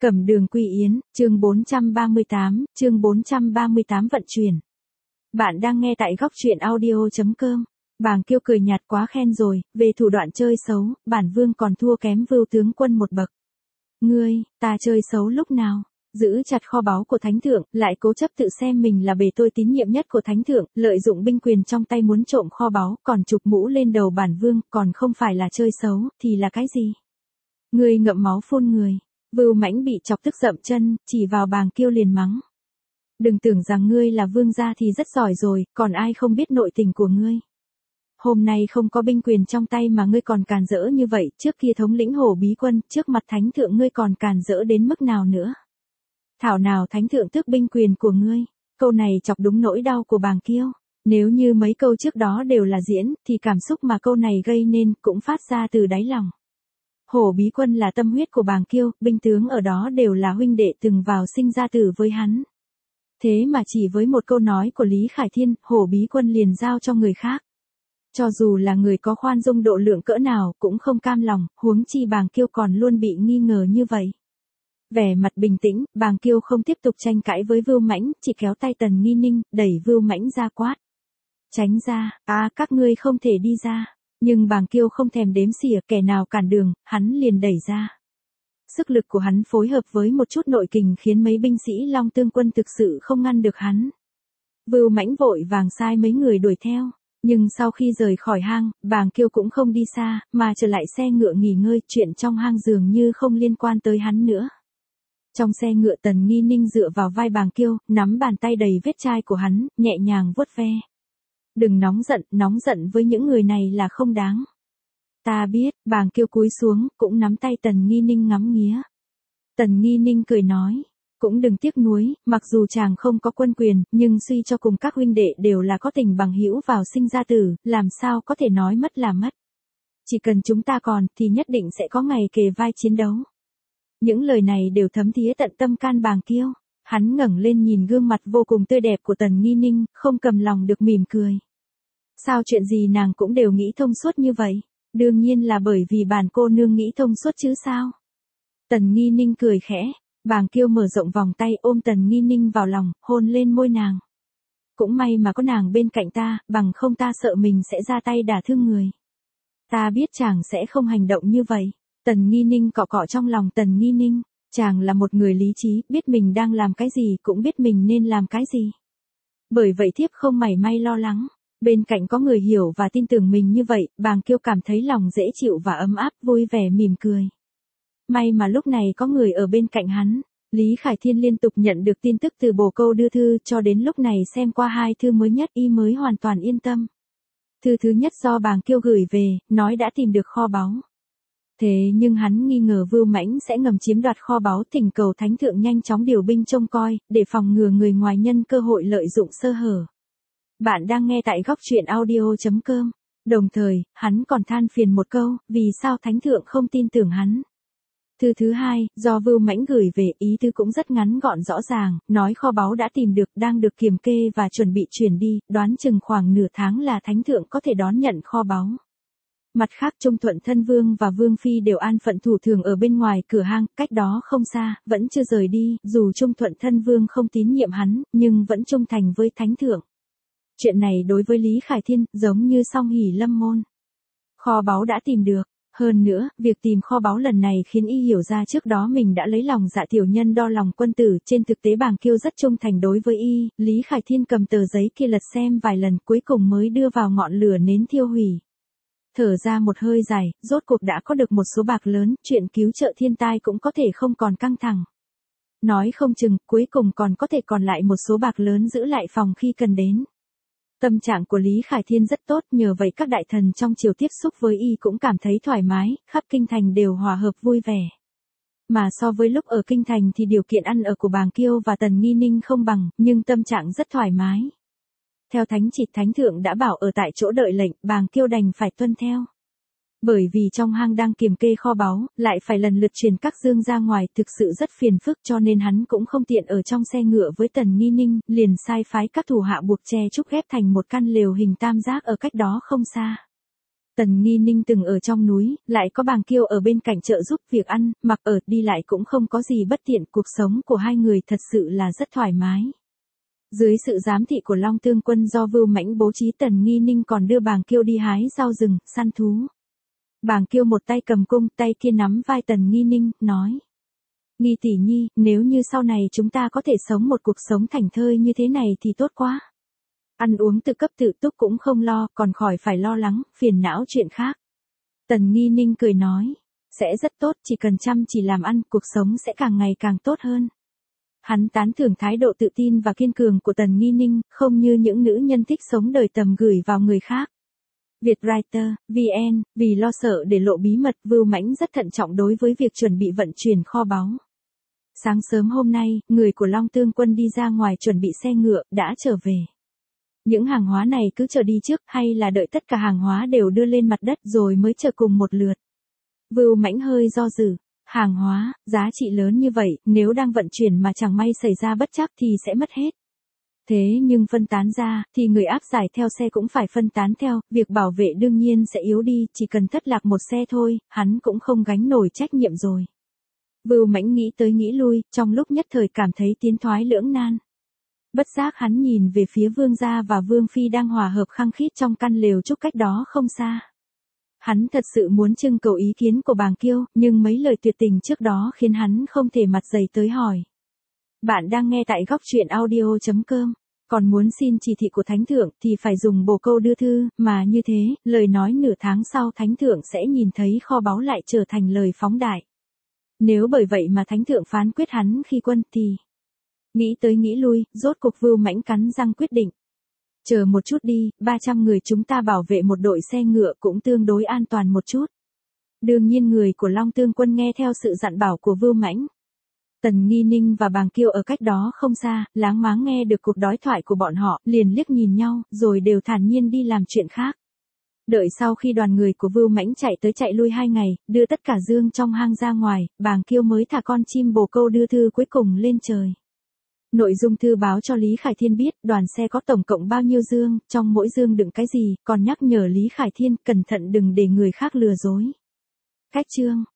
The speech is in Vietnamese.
Cẩm Đường Quy Yến, chương 438 vận chuyển. Bạn đang nghe tại góc truyện audio.com. Bàng Kiêu cười nhạt quá khen rồi, về thủ đoạn chơi xấu, bản vương còn thua kém Vưu tướng quân một bậc. Ngươi, ta chơi xấu lúc nào? Giữ chặt kho báu của thánh thượng, lại cố chấp tự xem mình là bề tôi tín nhiệm nhất của thánh thượng, lợi dụng binh quyền trong tay muốn trộm kho báu, còn chụp mũ lên đầu bản vương, còn không phải là chơi xấu, thì là cái gì? Ngươi ngậm máu phun người. Vưu Mãnh bị chọc tức dậm chân, chỉ vào Bàng Kiêu liền mắng. Đừng tưởng rằng ngươi là vương gia thì rất giỏi rồi, còn ai không biết nội tình của ngươi. Hôm nay không có binh quyền trong tay mà ngươi còn càn rỡ như vậy, trước kia thống lĩnh Hổ Bí Quân, trước mặt thánh thượng ngươi còn càn rỡ đến mức nào nữa. Thảo nào thánh thượng tước binh quyền của ngươi, câu này chọc đúng nỗi đau của Bàng Kiêu. Nếu như mấy câu trước đó đều là diễn, thì cảm xúc mà câu này gây nên cũng phát ra từ đáy lòng. Hổ Bí Quân là tâm huyết của Bàng Kiêu, binh tướng ở đó đều là huynh đệ từng vào sinh ra tử với hắn. Thế mà chỉ với một câu nói của Lý Khải Thiên, Hổ Bí Quân liền giao cho người khác. Cho dù là người có khoan dung độ lượng cỡ nào cũng không cam lòng, huống chi Bàng Kiêu còn luôn bị nghi ngờ như vậy. Vẻ mặt bình tĩnh, Bàng Kiêu không tiếp tục tranh cãi với Vưu Mãnh, chỉ kéo tay Tần Nghi Ninh, đẩy Vưu Mãnh ra quát. Tránh ra, các ngươi không thể đi ra. Nhưng Bàng Kiêu không thèm đếm xỉa, kẻ nào cản đường, hắn liền đẩy ra. Sức lực của hắn phối hợp với một chút nội kình khiến mấy binh sĩ Long Tương quân thực sự không ngăn được hắn. Vưu Mãnh vội vàng sai mấy người đuổi theo, nhưng sau khi rời khỏi hang, Bàng Kiêu cũng không đi xa, mà trở lại xe ngựa nghỉ ngơi, chuyện trong hang dường như không liên quan tới hắn nữa. Trong xe ngựa Tần Nghi Ninh dựa vào vai Bàng Kiêu, nắm bàn tay đầy vết chai của hắn, nhẹ nhàng vuốt ve. Đừng nóng giận với những người này là không đáng. Ta biết, Bàng Kiêu cúi xuống, cũng nắm tay Tần Nghi Ninh ngắm nghía. Tần Nghi Ninh cười nói, cũng đừng tiếc nuối, mặc dù chàng không có quân quyền, nhưng suy cho cùng các huynh đệ đều là có tình bằng hữu vào sinh ra tử, làm sao có thể nói mất là mất. Chỉ cần chúng ta còn, thì nhất định sẽ có ngày kề vai chiến đấu. Những lời này đều thấm thía tận tâm can Bàng Kiêu. Hắn ngẩng lên nhìn gương mặt vô cùng tươi đẹp của Tần Nghi Ninh, không cầm lòng được mỉm cười. Sao chuyện gì nàng cũng đều nghĩ thông suốt như vậy? Đương nhiên là bởi vì bản cô nương nghĩ thông suốt chứ sao? Tần Nghi Ninh cười khẽ, Bàng Kiêu mở rộng vòng tay ôm Tần Nghi Ninh vào lòng, hôn lên môi nàng. Cũng may mà có nàng bên cạnh ta, bằng không ta sợ mình sẽ ra tay đả thương người. Ta biết chàng sẽ không hành động như vậy. Tần Nghi Ninh cọ cọ trong lòng Tần Nghi Ninh. Chàng là một người lý trí, biết mình đang làm cái gì, cũng biết mình nên làm cái gì. Bởi vậy thiếp không mảy may lo lắng. Bên cạnh có người hiểu và tin tưởng mình như vậy, Bàng Kiêu cảm thấy lòng dễ chịu và ấm áp, vui vẻ mỉm cười. May mà lúc này có người ở bên cạnh hắn. Lý Khải Thiên liên tục nhận được tin tức từ bồ câu đưa thư, cho đến lúc này xem qua 2 thư mới nhất y mới hoàn toàn yên tâm. Thư thứ nhất do Bàng Kiêu gửi về, nói đã tìm được kho báu. Thế nhưng hắn nghi ngờ Vưu Mãnh sẽ ngầm chiếm đoạt kho báu, thỉnh cầu thánh thượng nhanh chóng điều binh trông coi, để phòng ngừa người ngoài nhân cơ hội lợi dụng sơ hở. Bạn đang nghe tại góc truyện audio.com. Đồng thời, hắn còn than phiền một câu, vì sao thánh thượng không tin tưởng hắn. Thư thứ hai, do Vưu Mãnh gửi về, ý tứ cũng rất ngắn gọn rõ ràng, nói kho báu đã tìm được, đang được kiểm kê và chuẩn bị chuyển đi, đoán chừng khoảng nửa tháng là thánh thượng có thể đón nhận kho báu. Mặt khác Trung Thuận Thân Vương và Vương Phi đều an phận thủ thường ở bên ngoài cửa hang, cách đó không xa, vẫn chưa rời đi, dù Trung Thuận Thân Vương không tín nhiệm hắn, nhưng vẫn trung thành với thánh thượng. Chuyện này đối với Lý Khải Thiên, giống như song hỷ lâm môn. Kho báu đã tìm được. Hơn nữa, việc tìm kho báu lần này khiến y hiểu ra trước đó mình đã lấy lòng dạ tiểu nhân đo lòng quân tử, trên thực tế Bàng Kiêu rất trung thành đối với y, Lý Khải Thiên cầm tờ giấy kia lật xem vài lần cuối cùng mới đưa vào ngọn lửa nến thiêu hủy. Thở ra một hơi dài, rốt cuộc đã có được một số bạc lớn, chuyện cứu trợ thiên tai cũng có thể không còn căng thẳng. Nói không chừng, cuối cùng còn có thể còn lại một số bạc lớn giữ lại phòng khi cần đến. Tâm trạng của Lý Khải Thiên rất tốt, nhờ vậy các đại thần trong triều tiếp xúc với y cũng cảm thấy thoải mái, khắp kinh thành đều hòa hợp vui vẻ. Mà so với lúc ở kinh thành thì điều kiện ăn ở của Bàng Kiêu và Tần Nghi Ninh không bằng, nhưng tâm trạng rất thoải mái. Theo thánh chỉ thánh thượng đã bảo ở tại chỗ đợi lệnh, Bàng Kiêu đành phải tuân theo. Bởi vì trong hang đang kiểm kê kho báu, lại phải lần lượt truyền các dương ra ngoài, thực sự rất phiền phức, cho nên hắn cũng không tiện ở trong xe ngựa với Tần Nghi Ninh, liền sai phái các thủ hạ buộc tre trúc ghép thành một căn lều hình tam giác ở cách đó không xa. Tần Nghi Ninh từng ở trong núi, lại có Bàng Kiêu ở bên cạnh trợ giúp việc ăn, mặc ở, đi lại cũng không có gì bất tiện, cuộc sống của hai người thật sự là rất thoải mái. Dưới sự giám thị của Long Tương Quân do Vưu Mãnh bố trí, Tần Nghi Ninh còn đưa Bàng Kiêu đi hái rau rừng, săn thú. Bàng Kiêu một tay cầm cung, tay kia nắm vai Tần Nghi Ninh, nói. Nghi tỷ nhi, nếu như sau này chúng ta có thể sống một cuộc sống thảnh thơi như thế này thì tốt quá. Ăn uống tự cấp tự túc cũng không lo, còn khỏi phải lo lắng, phiền não chuyện khác. Tần Nghi Ninh cười nói, sẽ rất tốt, chỉ cần chăm chỉ làm ăn, cuộc sống sẽ càng ngày càng tốt hơn. Hắn tán thưởng thái độ tự tin và kiên cường của Tần Nghi Ninh, không như những nữ nhân thích sống đời tầm gửi vào người khác. Vietwriter, VN, vì lo sợ để lộ bí mật, Vưu Mãnh rất thận trọng đối với việc chuẩn bị vận chuyển kho báu. Sáng sớm hôm nay, người của Long Tương Quân đi ra ngoài chuẩn bị xe ngựa, đã trở về. Những hàng hóa này cứ chờ đi trước, hay là đợi tất cả hàng hóa đều đưa lên mặt đất rồi mới chờ cùng một lượt? Vưu Mãnh hơi do dự. Hàng hóa, giá trị lớn như vậy, nếu đang vận chuyển mà chẳng may xảy ra bất trắc thì sẽ mất hết. Thế nhưng phân tán ra, thì người áp giải theo xe cũng phải phân tán theo, việc bảo vệ đương nhiên sẽ yếu đi, chỉ cần thất lạc một xe thôi, hắn cũng không gánh nổi trách nhiệm rồi. Vưu Mãnh nghĩ tới nghĩ lui, trong lúc nhất thời cảm thấy tiến thoái lưỡng nan. Bất giác hắn nhìn về phía Vương gia và Vương phi đang hòa hợp khăng khít trong căn lều trúc cách đó không xa. Hắn thật sự muốn trưng cầu ý kiến của Bàng Kiêu, nhưng mấy lời tuyệt tình trước đó khiến hắn không thể mặt dày tới hỏi. Bạn đang nghe tại góc truyện audio.com. Còn muốn xin chỉ thị của Thánh Thượng thì phải dùng bồ câu đưa thư, mà như thế, lời nói nửa tháng sau Thánh Thượng sẽ nhìn thấy kho báu lại trở thành lời phóng đại. Nếu bởi vậy mà Thánh Thượng phán quyết hắn khi quân thì... Nghĩ tới nghĩ lui, rốt cuộc Vưu Mãnh cắn răng quyết định. Chờ một chút đi, 300 người chúng ta bảo vệ một đội xe ngựa cũng tương đối an toàn một chút. Đương nhiên người của Long Tương Quân nghe theo sự dặn bảo của Vưu Mãnh. Tần Nghi Ninh và Bàng Kiêu ở cách đó không xa, láng máng nghe được cuộc đối thoại của bọn họ, liền liếc nhìn nhau, rồi đều thản nhiên đi làm chuyện khác. Đợi sau khi đoàn người của Vưu Mãnh chạy tới chạy lui 2 ngày, đưa tất cả dương trong hang ra ngoài, Bàng Kiêu mới thả con chim bồ câu đưa thư cuối cùng lên trời. Nội dung thư báo cho Lý Khải Thiên biết đoàn xe có tổng cộng bao nhiêu dương, trong mỗi dương đựng cái gì, còn nhắc nhở Lý Khải Thiên cẩn thận đừng để người khác lừa dối. Cách chương